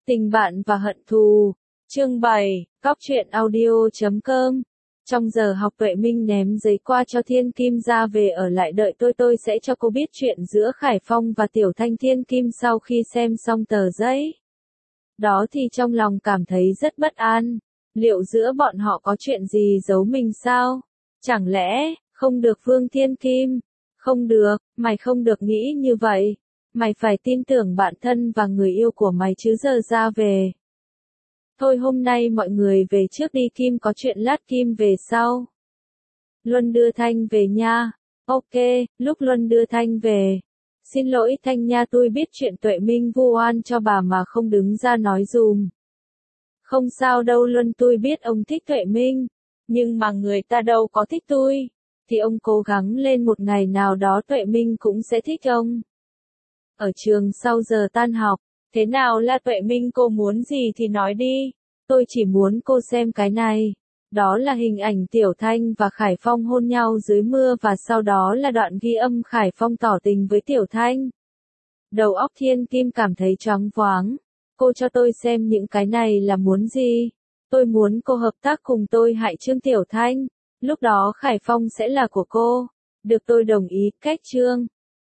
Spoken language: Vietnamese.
Tình bạn và hận thù. Chương 7, Cóc truyện audio.com. Trong giờ học Tuệ Minh ném giấy qua cho Thiên Kim ra về ở lại đợi tôi sẽ cho cô biết chuyện giữa Khải Phong và Tiểu Thanh. Thiên Kim sau khi xem xong tờ giấy đó thì trong lòng cảm thấy rất bất an. Liệu giữa bọn họ có chuyện gì giấu mình sao? Chẳng lẽ, không được Vương Thiên Kim? Không được, mày không được nghĩ như vậy. Mày phải tin tưởng bản thân và người yêu của mày chứ giờ ra về. Thôi hôm nay mọi người về trước đi, Kim có chuyện lát Kim về sau. Luân đưa Thanh về nha. Ok, lúc Luân đưa Thanh về. Xin lỗi Thanh nha, tôi biết chuyện Tuệ Minh vu oan cho bà mà không đứng ra nói dùm. Không sao đâu Luân, tôi biết ông thích Tuệ Minh. Nhưng mà người ta đâu có thích tôi. Thì ông cố gắng lên, một ngày nào đó Tuệ Minh cũng sẽ thích ông. Ở trường sau giờ tan học, thế nào là Tuệ Minh, cô muốn gì thì nói đi. Tôi chỉ muốn cô xem cái này. Đó là hình ảnh Tiểu Thanh và Khải Phong hôn nhau dưới mưa và sau đó là đoạn ghi âm Khải Phong tỏ tình với Tiểu Thanh. Đầu óc Thiên Kim cảm thấy choáng váng. Cô cho tôi xem những cái này là muốn gì? Tôi muốn cô hợp tác cùng tôi hại Trương Tiểu Thanh. Lúc đó Khải Phong sẽ là của cô. Được, tôi đồng ý. Cách Trương